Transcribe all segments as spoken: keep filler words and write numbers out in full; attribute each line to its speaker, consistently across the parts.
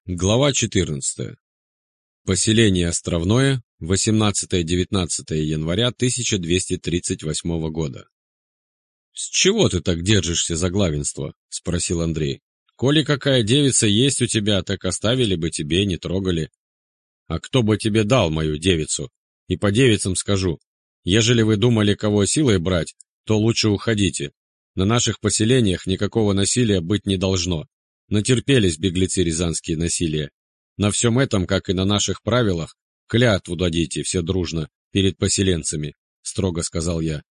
Speaker 1: Глава четырнадцатая. Поселение Островное, восемнадцатое-девятнадцатое января тысяча двести тридцать восьмого года. «С чего ты так держишься за главенство?» — спросил Андрей. «Коли какая девица есть у тебя, так оставили бы тебе, не трогали. А кто бы тебе дал мою девицу? И по девицам скажу, ежели вы думали кого силой брать, то лучше уходите. На наших поселениях никакого насилия быть не должно. Натерпелись беглецы рязанские насилия. На всем этом, как и на наших правилах, клятву дадите все дружно перед поселенцами, — строго сказал я.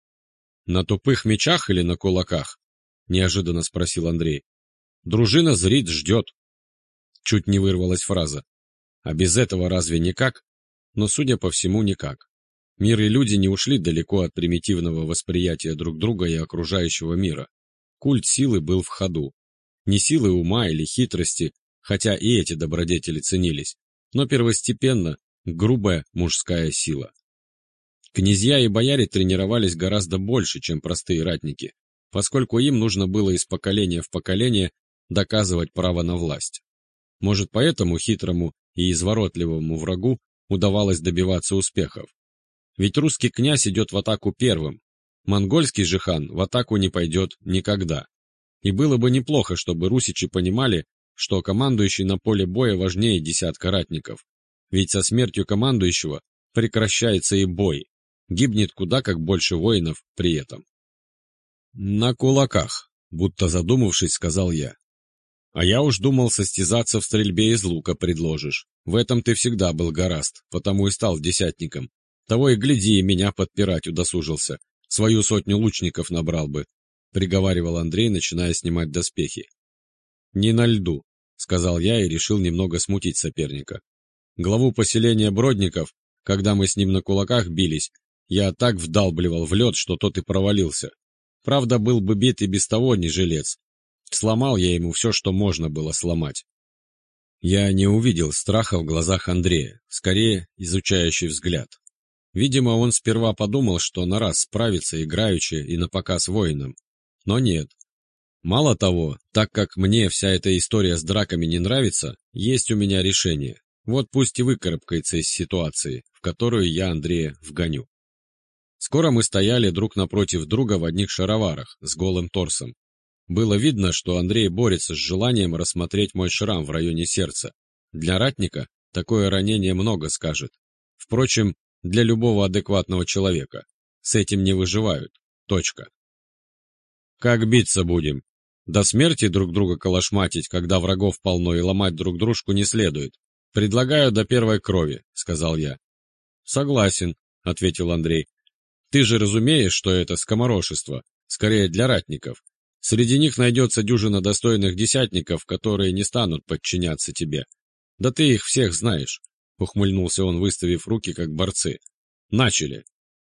Speaker 1: — На тупых мечах или на кулаках? — неожиданно спросил Андрей. — Дружина зрит, ждет. Чуть не вырвалась фраза. А без этого разве никак? Но, судя по всему, никак. Мир и люди не ушли далеко от примитивного восприятия друг друга и окружающего мира. Культ силы был в ходу. Не силы ума или хитрости, хотя и эти добродетели ценились, но первостепенно грубая мужская сила. Князья и бояре тренировались гораздо больше, чем простые ратники, поскольку им нужно было из поколения в поколение доказывать право на власть. Может, поэтому хитрому и изворотливому врагу удавалось добиваться успехов. Ведь русский князь идет в атаку первым, монгольский же хан в атаку не пойдет никогда. И было бы неплохо, чтобы русичи понимали, что командующий на поле боя важнее десятка ратников. Ведь со смертью командующего прекращается и бой. Гибнет куда как больше воинов при этом. «На кулаках», — будто задумавшись, сказал я. «А я уж думал, состязаться в стрельбе из лука предложишь. В этом ты всегда был горазд, потому и стал десятником. Того и гляди, меня подпирать удосужился. Свою сотню лучников набрал бы», — приговаривал Андрей, начиная снимать доспехи. «Не на льду», — сказал я и решил немного смутить соперника. Главу поселения Бродников, когда мы с ним на кулаках бились, я так вдалбливал в лед, что тот и провалился. Правда, был бы бит и без того не жилец. Сломал я ему все, что можно было сломать. Я не увидел страха в глазах Андрея, скорее изучающий взгляд. Видимо, он сперва подумал, что на раз справится играючи и напоказ воинам. Но нет. Мало того, так как мне вся эта история с драками не нравится, есть у меня решение. Вот пусть и выкарабкается из ситуации, в которую я Андрея вгоню. Скоро мы стояли друг напротив друга в одних шароварах, с голым торсом. Было видно, что Андрей борется с желанием рассмотреть мой шрам в районе сердца. Для ратника такое ранение много скажет. Впрочем, для любого адекватного человека. С этим не выживают. Точка. «Как биться будем? До смерти друг друга калашматить, когда врагов полно, и ломать друг дружку не следует. Предлагаю до первой крови», — сказал я. «Согласен», — ответил Андрей. «Ты же разумеешь, что это скоморошество, скорее для ратников. Среди них найдется дюжина достойных десятников, которые не станут подчиняться тебе. Да ты их всех знаешь», — ухмыльнулся он, выставив руки, как борцы. «Начали».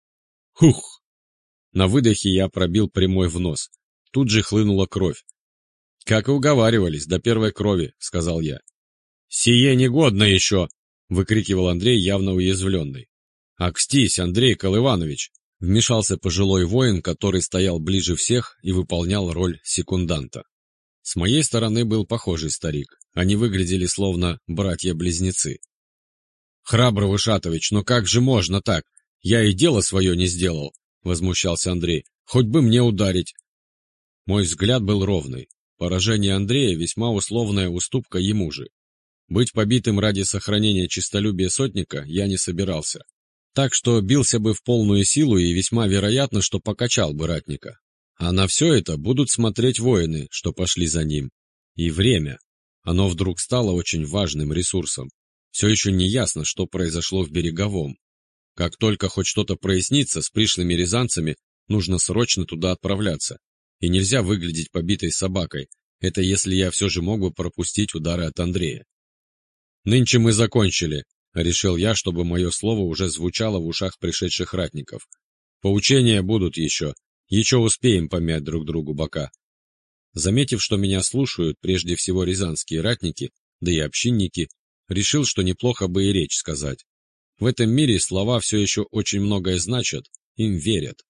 Speaker 1: Хух! На выдохе я пробил прямой в нос. Тут же хлынула кровь. «Как и уговаривались, до первой крови», — сказал я. «Сие негодно еще!» — выкрикивал Андрей, явно уязвленный. «Акстись, Андрей Колыванович!» — вмешался пожилой воин, который стоял ближе всех и выполнял роль секунданта. С моей стороны был похожий старик. Они выглядели словно братья-близнецы. «Храбро, Вышатович, но как же можно так? Я и дело свое не сделал!» — возмущался Андрей. «Хоть бы мне ударить!» Мой взгляд был ровный. Поражение Андрея — весьма условная уступка ему же. Быть побитым ради сохранения честолюбия сотника я не собирался. Так что бился бы в полную силу и весьма вероятно, что покачал бы ратника. А на все это будут смотреть воины, что пошли за ним. И время. Оно вдруг стало очень важным ресурсом. Все еще не ясно, что произошло в Береговом. Как только хоть что-то прояснится с пришлыми рязанцами, нужно срочно туда отправляться. И нельзя выглядеть побитой собакой. Это если я все же мог бы пропустить удары от Андрея. «Нынче мы закончили», — решил я, чтобы мое слово уже звучало в ушах пришедших ратников. «Поучения будут еще. Еще успеем помять друг другу бока». Заметив, что меня слушают прежде всего рязанские ратники, да и общинники, решил, что неплохо бы и речь сказать. В этом мире слова все еще очень многое значат, им верят.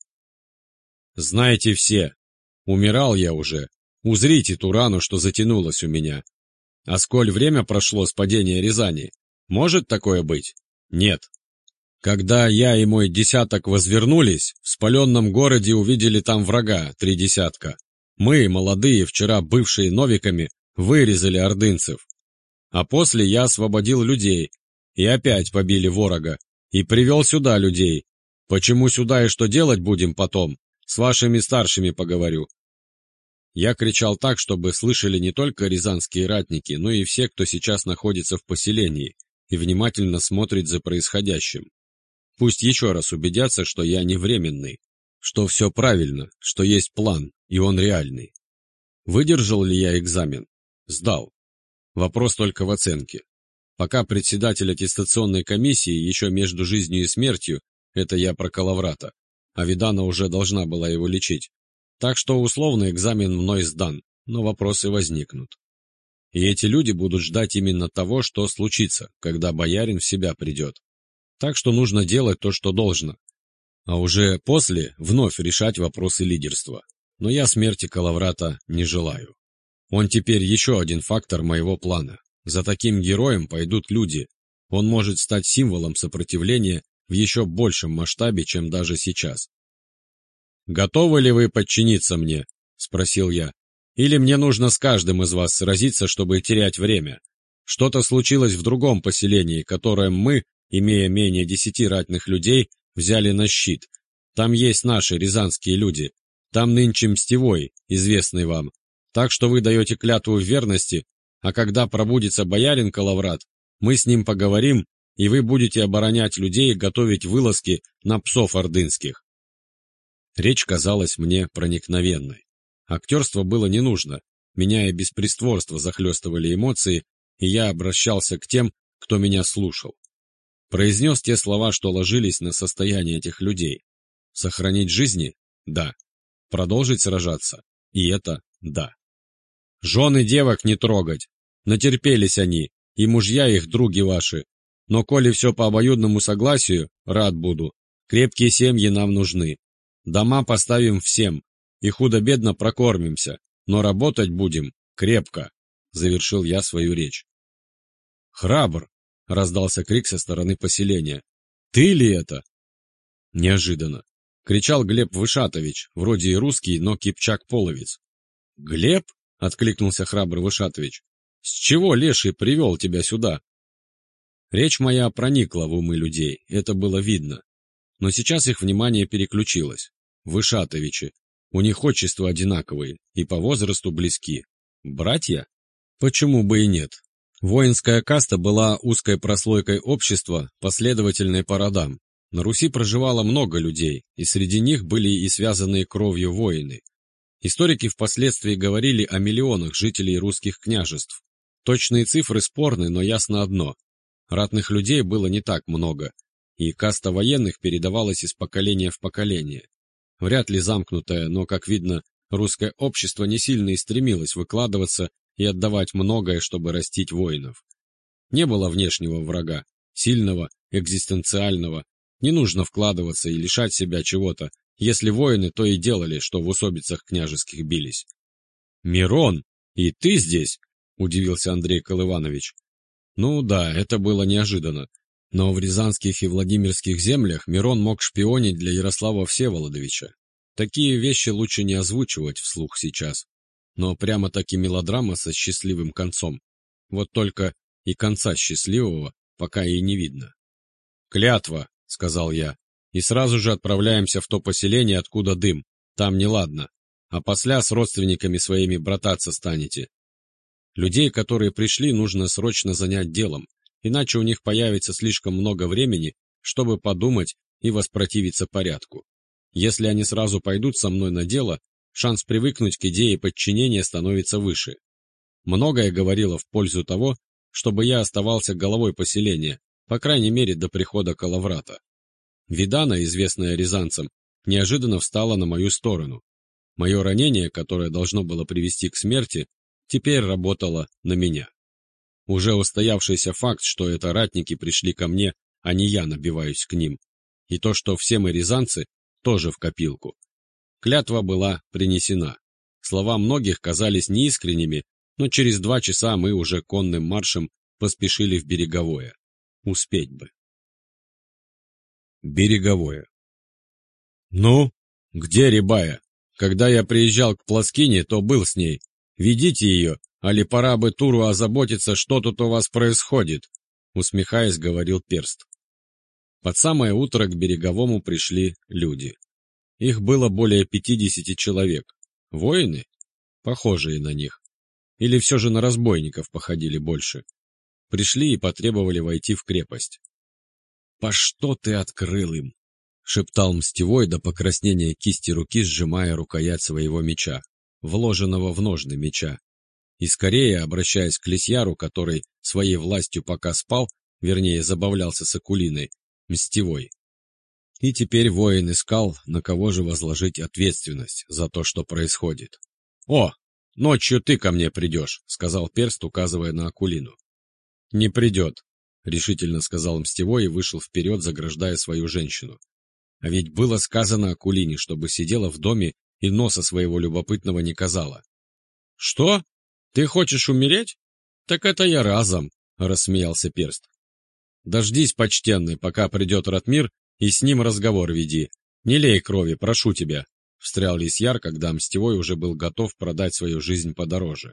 Speaker 1: «Знаете все, умирал я уже. Узрите ту рану, что затянулась у меня. А сколь время прошло с падения Рязани? Может такое быть? Нет. Когда я и мой десяток возвернулись, в спаленном городе увидели там врага, три десятка. Мы, молодые, вчера бывшие новиками, вырезали ордынцев. А после я освободил людей, и опять побили ворога, и привел сюда людей. Почему сюда и что делать будем потом, с вашими старшими поговорю. Я кричал так, чтобы слышали не только рязанские ратники, но и все, кто сейчас находится в поселении и внимательно смотрит за происходящим. Пусть еще раз убедятся, что я не временный, что все правильно, что есть план, и он реальный. Выдержал ли я экзамен? Сдал. Вопрос только в оценке. Пока председатель аттестационной комиссии еще между жизнью и смертью, это я про Калаврата, а Видана уже должна была его лечить. Так что условно экзамен мной сдан, но вопросы возникнут. И эти люди будут ждать именно того, что случится, когда боярин в себя придет. Так что нужно делать то, что должно. А уже после вновь решать вопросы лидерства. Но я смерти Калаврата не желаю. Он теперь еще один фактор моего плана. За таким героем пойдут люди. Он может стать символом сопротивления в еще большем масштабе, чем даже сейчас. «Готовы ли вы подчиниться мне?» — спросил я. «Или мне нужно с каждым из вас сразиться, чтобы терять время? Что-то случилось в другом поселении, которое мы, имея менее десяти ратных людей, взяли на щит. Там есть наши рязанские люди. Там нынче Мстевой, известный вам. Так что вы даете клятву в верности, а когда пробудится боярин Калаврат, мы с ним поговорим, и вы будете оборонять людей и готовить вылазки на псов ордынских». Речь казалась мне проникновенной. Актерство было не нужно, меня и без притворства захлестывали эмоции, и я обращался к тем, кто меня слушал. Произнес те слова, что ложились на состояние этих людей. Сохранить жизни? Да. Продолжить сражаться? И это да. Жены девок не трогать. Натерпелись они, и мужья их други ваши. Но коли все по обоюдному согласию, рад буду. Крепкие семьи нам нужны. Дома поставим всем, и худо-бедно прокормимся, но работать будем крепко, — завершил я свою речь. «Храбр!» — раздался крик со стороны поселения. «Ты ли это?» Неожиданно. Кричал Глеб Вышатович, вроде и русский, но кипчак-половец. «Глеб?» — откликнулся храбрый Вышатович. «С чего леший привел тебя сюда?» Речь моя проникла в умы людей, это было видно. Но сейчас их внимание переключилось. Вышатовичи. У них отчества одинаковые и по возрасту близки. Братья? Почему бы и нет? Воинская каста была узкой прослойкой общества, последовательной по родам. На Руси проживало много людей, и среди них были и связанные кровью воины. Историки впоследствии говорили о миллионах жителей русских княжеств. Точные цифры спорны, но ясно одно. Ратных людей было не так много, и каста военных передавалась из поколения в поколение. Вряд ли замкнутое, но, как видно, русское общество не сильно и стремилось выкладываться и отдавать многое, чтобы растить воинов. Не было внешнего врага, сильного, экзистенциального. Не нужно вкладываться и лишать себя чего-то, если воины то и делали, что в усобицах княжеских бились. «Мирон, и ты здесь?» — удивился Андрей Колыванович. Ну да, это было неожиданно. Но в рязанских и владимирских землях Мирон мог шпионить для Ярослава Всеволодовича. Такие вещи лучше не озвучивать вслух сейчас. Но прямо-таки мелодрама со счастливым концом. Вот только и конца счастливого пока и не видно. «Клятва», — сказал я, — «и сразу же отправляемся в то поселение, откуда дым. Там неладно. А после с родственниками своими брататься станете. Людей, которые пришли, нужно срочно занять делом, иначе у них появится слишком много времени, чтобы подумать и воспротивиться порядку. Если они сразу пойдут со мной на дело, шанс привыкнуть к идее подчинения становится выше. Многое говорило в пользу того, чтобы я оставался головой поселения, по крайней мере до прихода Калаврата. Видана, известная рязанцам, неожиданно встала на мою сторону. Мое ранение, которое должно было привести к смерти, теперь работало на меня. Уже устоявшийся факт, что это ратники пришли ко мне, а не я набиваюсь к ним, и то, что все мы рязанцы, тоже в копилку. Клятва была принесена. Слова многих казались неискренними, но через два часа мы уже конным маршем поспешили в Береговое. Успеть бы. Береговое. «Ну, где Рябая? Когда я приезжал к Плоскине, то был с ней. Ведите ее, али пора бы Туру озаботиться, что тут у вас происходит», усмехаясь, говорил Перст. Под самое утро к Береговому пришли люди. Их было более пятидесяти человек. Воины? Похожие на них. Или все же на разбойников походили больше. Пришли и потребовали войти в крепость. «По что ты открыл им?» — шептал Мстевой до покраснения кисти руки, сжимая рукоять своего меча, вложенного в ножны меча. И скорее, обращаясь к Лисьяру, который своей властью пока спал, вернее, забавлялся с Акулиной, Мстевой. И теперь воин искал, на кого же возложить ответственность за то, что происходит. «О, ночью ты ко мне придешь», — сказал Перст, указывая на Акулину. «Не придет», — решительно сказал Мстевой и вышел вперед, заграждая свою женщину. А ведь было сказано Акулине, чтобы сидела в доме и носа своего любопытного не казала. «Что? Ты хочешь умереть? Так это я разом», — рассмеялся Перст. «Дождись, почтенный, пока придет Ратмир, и с ним разговор веди. Не лей крови, прошу тебя», — встрял Лисьяр, когда Мстевой уже был готов продать свою жизнь подороже.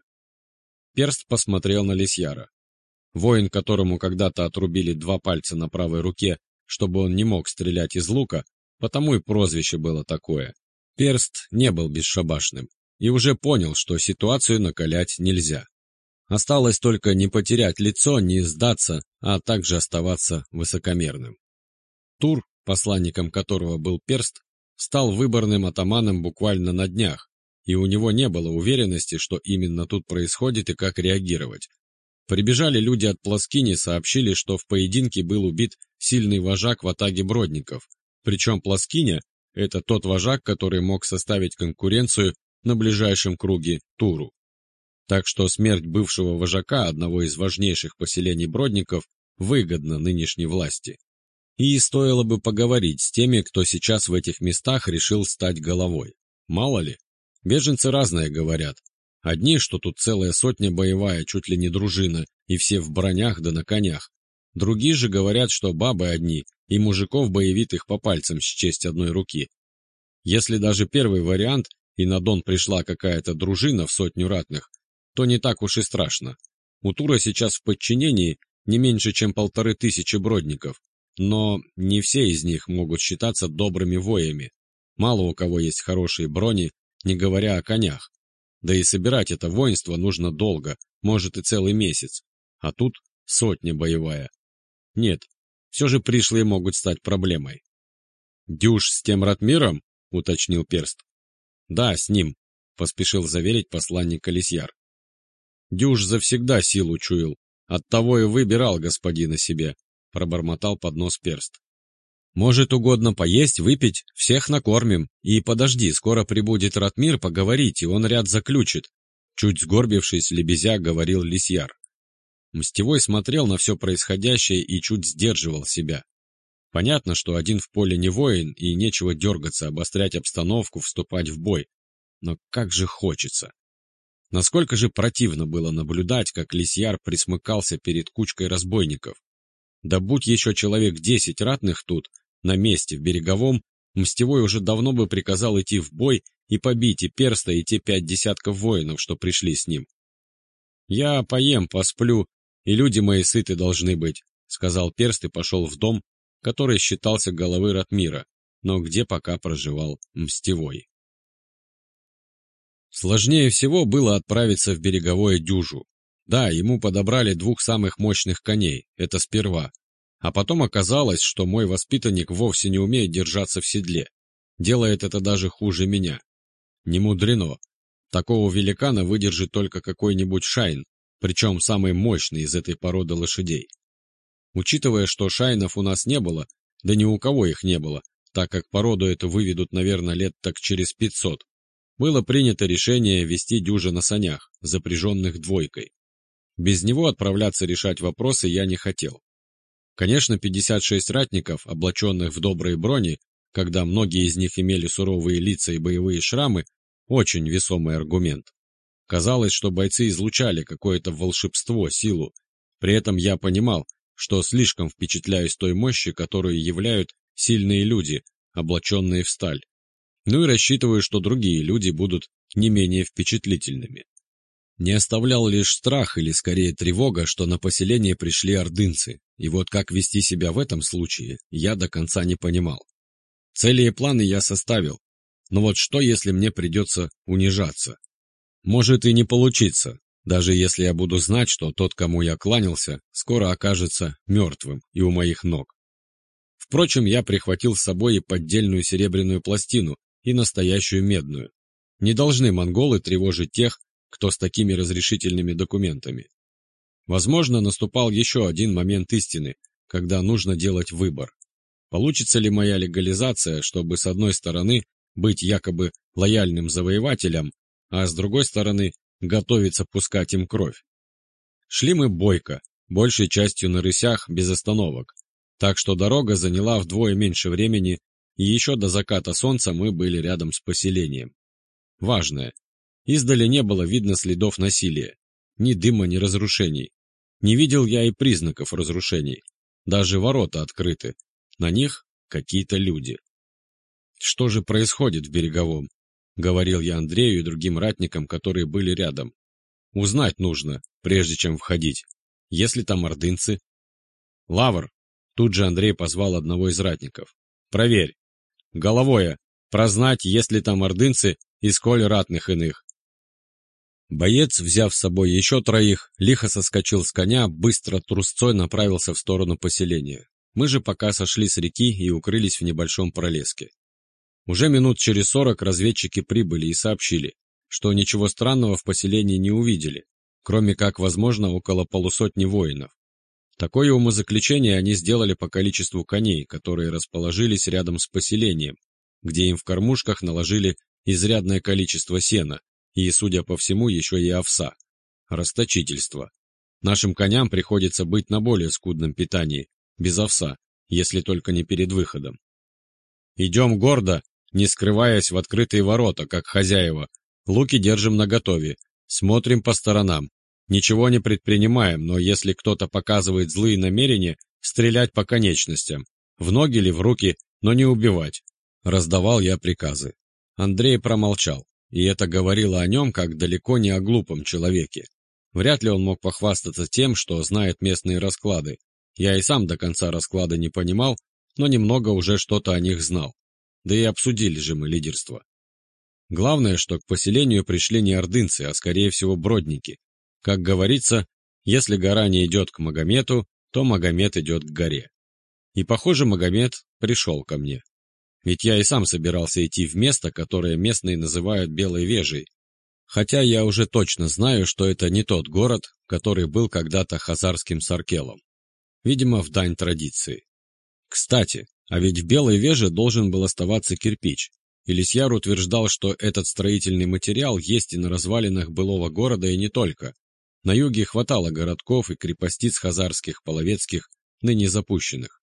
Speaker 1: Перст посмотрел на Лисьяра. Воин, которому когда-то отрубили два пальца на правой руке, чтобы он не мог стрелять из лука, потому и прозвище было такое. Перст не был бесшабашным и уже понял, что ситуацию накалять нельзя. Осталось только не потерять лицо, не сдаться, а также оставаться высокомерным. Тур, посланником которого был Перст, стал выборным атаманом буквально на днях, и у него не было уверенности, что именно тут происходит и как реагировать. Прибежали люди от Плоскини, сообщили, что в поединке был убит сильный вожак в атаге бродников, причем Плоскиня — это тот вожак, который мог составить конкуренцию на ближайшем круге Туру. Так что смерть бывшего вожака одного из важнейших поселений бродников выгодна нынешней власти. И стоило бы поговорить с теми, кто сейчас в этих местах решил стать головой. Мало ли, беженцы разное говорят. Одни, что тут целая сотня боевая, чуть ли не дружина, и все в бронях да на конях. Другие же говорят, что бабы одни, и мужиков боевитых по пальцам счесть одной руки. Если даже первый вариант, и на Дон пришла какая-то дружина в сотню ратных, то не так уж и страшно. У Тура сейчас в подчинении не меньше, чем полторы тысячи бродников, но не все из них могут считаться добрыми воями. Мало у кого есть хорошие брони, не говоря о конях. Да и собирать это воинство нужно долго, может и целый месяц. А тут сотня боевая. Нет, все же пришлые могут стать проблемой. «Дюж с тем Ратмиром?» — уточнил Перст. «Да, с ним», — поспешил заверить посланник Лисьяр. «Дюж завсегда силу чуял, оттого и выбирал господина себе», — пробормотал под нос Перст. «Может, угодно поесть, выпить, всех накормим, и подожди, скоро прибудет Ратмир, поговорить, и он ряд заключит», — чуть сгорбившись, лебезя, говорил Лисьяр. Мстевой смотрел на все происходящее и чуть сдерживал себя. Понятно, что один в поле не воин, и нечего дергаться, обострять обстановку, вступать в бой. Но как же хочется. Насколько же противно было наблюдать, как Лисьяр присмыкался перед кучкой разбойников. Да будь еще человек десять ратных тут, на месте, в Береговом, Мстевой уже давно бы приказал идти в бой и побить и Перста, и те пять десятков воинов, что пришли с ним. «Я поем, посплю, и люди мои сыты должны быть», — сказал Перст и пошел в дом, который считался головой Ратмира, но где пока проживал Мстевой. Сложнее всего было отправиться в Береговое Дюжу. Да, ему подобрали двух самых мощных коней, это сперва. А потом оказалось, что мой воспитанник вовсе не умеет держаться в седле. Делает это даже хуже меня. Не мудрено. Такого великана выдержит только какой-нибудь шайн, причем самый мощный из этой породы лошадей. Учитывая, что шайнов у нас не было, да ни у кого их не было, так как породу эту выведут, наверное, лет так через пятьсот, было принято решение вести Дюжа на санях, запряженных двойкой. Без него отправляться решать вопросы я не хотел. Конечно, пятьдесят шесть ратников, облаченных в добрые брони, когда многие из них имели суровые лица и боевые шрамы, очень весомый аргумент. Казалось, что бойцы излучали какое-то волшебство, силу. При этом я понимал, что слишком впечатляюсь той мощи, которую являют сильные люди, облаченные в сталь. Ну и рассчитываю, что другие люди будут не менее впечатлительными. Не оставлял лишь страх или скорее тревога, что на поселение пришли ордынцы, и вот как вести себя в этом случае, я до конца не понимал. Цели и планы я составил, но вот что, если мне придется унижаться? Может и не получиться, даже если я буду знать, что тот, кому я кланялся, скоро окажется мертвым и у моих ног. Впрочем, я прихватил с собой и поддельную серебряную пластину, и настоящую медную. Не должны монголы тревожить тех, кто с такими разрешительными документами. Возможно, наступал еще один момент истины, когда нужно делать выбор. Получится ли моя легализация, чтобы с одной стороны быть якобы лояльным завоевателям, а с другой стороны готовиться пускать им кровь? Шли мы бойко, большей частью на рысях, без остановок, так что дорога заняла вдвое меньше времени, и еще до заката солнца мы были рядом с поселением. Важное. Издали не было видно следов насилия, ни дыма, ни разрушений. Не видел я и признаков разрушений. Даже ворота открыты. На них какие-то люди. «Что же происходит в Береговом?» — говорил я Андрею и другим ратникам, которые были рядом. «Узнать нужно, прежде чем входить. Если там ордынцы...» «Лавр!» — тут же Андрей позвал одного из ратников. «Проверь. Головое, прознать, есть ли там ордынцы и сколь ратных иных». Боец, взяв с собой еще троих, лихо соскочил с коня, быстро трусцой направился в сторону поселения. Мы же пока сошли с реки и укрылись в небольшом пролеске. Уже минут через сорок разведчики прибыли и сообщили, что ничего странного в поселении не увидели, кроме как, возможно, около полусотни воинов. Такое умозаключение они сделали по количеству коней, которые расположились рядом с поселением, где им в кормушках наложили изрядное количество сена и, судя по всему, еще и овса. Расточительство. Нашим коням приходится быть на более скудном питании, без овса, если только не перед выходом. Идем гордо, не скрываясь в открытые ворота, как хозяева. Луки держим наготове, смотрим по сторонам. Ничего не предпринимаем, но если кто-то показывает злые намерения, стрелять по конечностям. В ноги или в руки, но не убивать. Раздавал я приказы. Андрей промолчал, и это говорило о нем как далеко не о глупом человеке. Вряд ли он мог похвастаться тем, что знает местные расклады. Я и сам до конца расклада не понимал, но немного уже что-то о них знал. Да и обсудили же мы лидерство. Главное, что к поселению пришли не ордынцы, а скорее всего бродники. Как говорится, если гора не идет к Магомету, то Магомет идет к горе. И, похоже, Магомет пришел ко мне. Ведь я и сам собирался идти в место, которое местные называют Белой Вежей. Хотя я уже точно знаю, что это не тот город, который был когда-то хазарским Саркелом. Видимо, в дань традиции. Кстати, а ведь в Белой Веже должен был оставаться кирпич. Ильясяр утверждал, что этот строительный материал есть и на развалинах былого города, и не только. На юге хватало городков и крепостиц хазарских, половецких, ныне запущенных.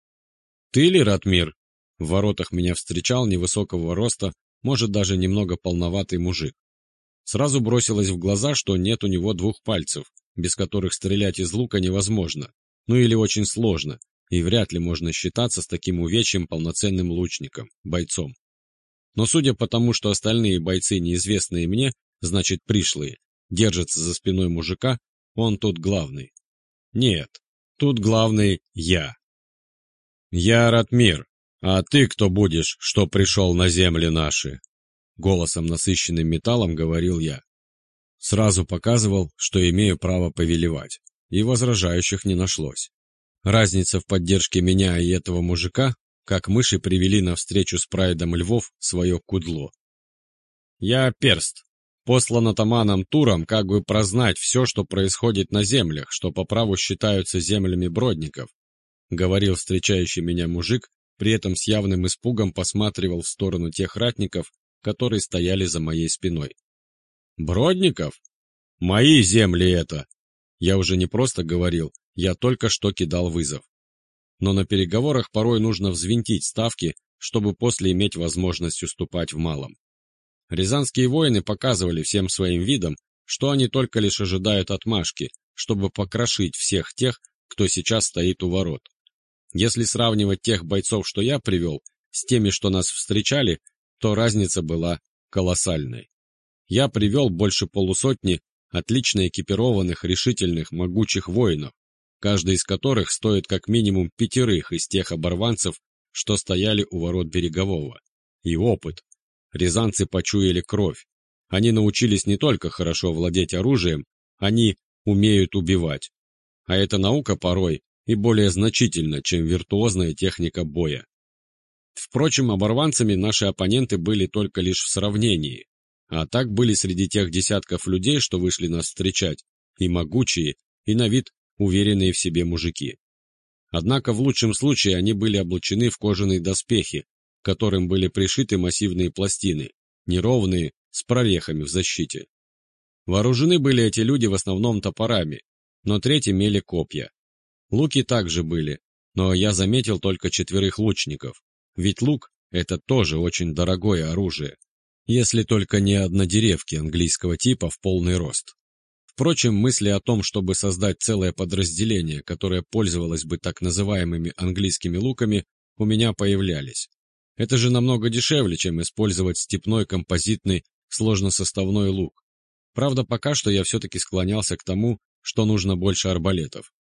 Speaker 1: «Ты ли, Ратмир?» В воротах меня встречал невысокого роста, может, даже немного полноватый мужик. Сразу бросилось в глаза, что нет у него двух пальцев, без которых стрелять из лука невозможно, ну или очень сложно, и вряд ли можно считаться с таким увечьем полноценным лучником, бойцом. Но судя по тому, что остальные бойцы, неизвестные мне, значит пришлые, держатся за спиной мужика, он тут главный. Нет, тут главный я. «Я Ратмир, а ты кто будешь, что пришел на земли наши?» Голосом, насыщенным металлом, говорил я. Сразу показывал, что имею право повелевать, и возражающих не нашлось. Разница в поддержке меня и этого мужика, как мыши привели навстречу с прайдом львов свое кудло. «Я перст, послан атаманом Туром, как бы прознать все, что происходит на землях, что по праву считаются землями бродников», говорил встречающий меня мужик, при этом с явным испугом посматривал в сторону тех ратников, которые стояли за моей спиной. «Бродников? Мои земли это!» Я уже не просто говорил, я только что кидал вызов. Но на переговорах порой нужно взвинтить ставки, чтобы после иметь возможность уступать в малом. Рязанские воины показывали всем своим видом, что они только лишь ожидают отмашки, чтобы покрошить всех тех, кто сейчас стоит у ворот. Если сравнивать тех бойцов, что я привел, с теми, что нас встречали, то разница была колоссальной. Я привел больше полусотни отлично экипированных, решительных, могучих воинов, каждый из которых стоит как минимум пятерых из тех оборванцев, что стояли у ворот Берегового. И опыт. Рязанцы почуяли кровь. Они научились не только хорошо владеть оружием, они умеют убивать. А эта наука порой и более значительна, чем виртуозная техника боя. Впрочем, оборванцами наши оппоненты были только лишь в сравнении, а так были среди тех десятков людей, что вышли нас встречать, и могучие, и на вид уверенные в себе мужики. Однако в лучшем случае они были облачены в кожаные доспехи, к которым были пришиты массивные пластины, неровные, с прорехами в защите. Вооружены были эти люди в основном топорами, но треть имели копья. Луки также были, но я заметил только четверых лучников, ведь лук – это тоже очень дорогое оружие, если только не однодеревки английского типа в полный рост. Впрочем, мысли о том, чтобы создать целое подразделение, которое пользовалось бы так называемыми английскими луками, у меня появлялись. Это же намного дешевле, чем использовать степной композитный сложносоставной лук. Правда, пока что я все-таки склонялся к тому, что нужно больше арбалетов.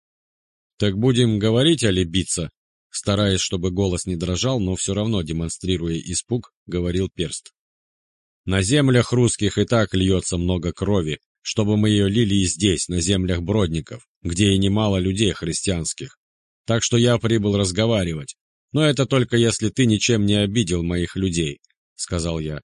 Speaker 1: «Так будем говорить, али биться?» Стараясь, чтобы голос не дрожал, но все равно демонстрируя испуг, говорил перст. «На землях русских и так льется много крови, чтобы мы ее лили и здесь, на землях бродников, где и немало людей христианских. Так что я прибыл разговаривать. Но это только если ты ничем не обидел моих людей», — сказал я.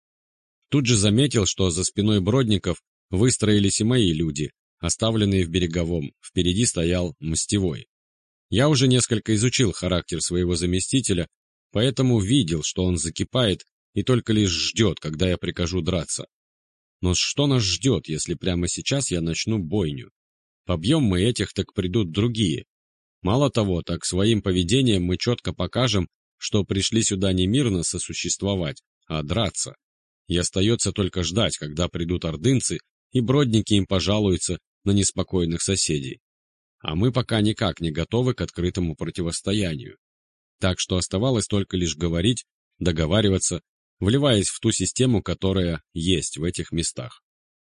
Speaker 1: Тут же заметил, что за спиной бродников выстроились и мои люди, оставленные в Береговом, впереди стоял Мстевой. Я уже несколько изучил характер своего заместителя, поэтому видел, что он закипает и только лишь ждет, когда я прикажу драться. Но что нас ждет, если прямо сейчас я начну бойню? Побьем мы этих, так придут другие. Мало того, так своим поведением мы четко покажем, что пришли сюда не мирно сосуществовать, а драться. И остается только ждать, когда придут ордынцы, и бродники им пожалуются на неспокойных соседей. А мы пока никак не готовы к открытому противостоянию. Так что оставалось только лишь говорить, договариваться, вливаясь в ту систему, которая есть в этих местах.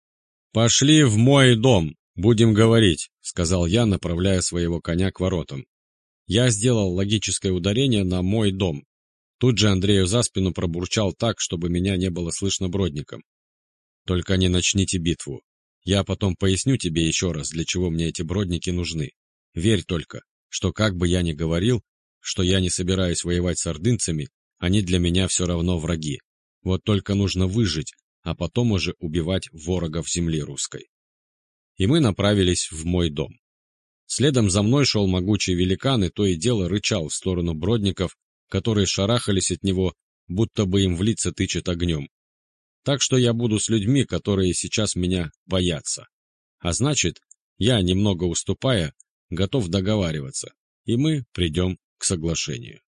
Speaker 1: «Пошли в мой дом, будем говорить», — сказал я, направляя своего коня к воротам. Я сделал логическое ударение на «мой дом». Тут же Андрею за спину пробурчал так, чтобы меня не было слышно бродником. «Только не начните битву. Я потом поясню тебе еще раз, для чего мне эти бродники нужны. Верь только, что как бы я ни говорил, что я не собираюсь воевать с ордынцами, они для меня все равно враги. Вот только нужно выжить, а потом уже убивать ворогов земли русской». И мы направились в мой дом. Следом за мной шел могучий великан и то и дело рычал в сторону бродников, которые шарахались от него, будто бы им в лица тычет огнем. Так что я буду с людьми, которые сейчас меня боятся. А значит, я, немного уступая, готов договариваться, и мы придем к соглашению.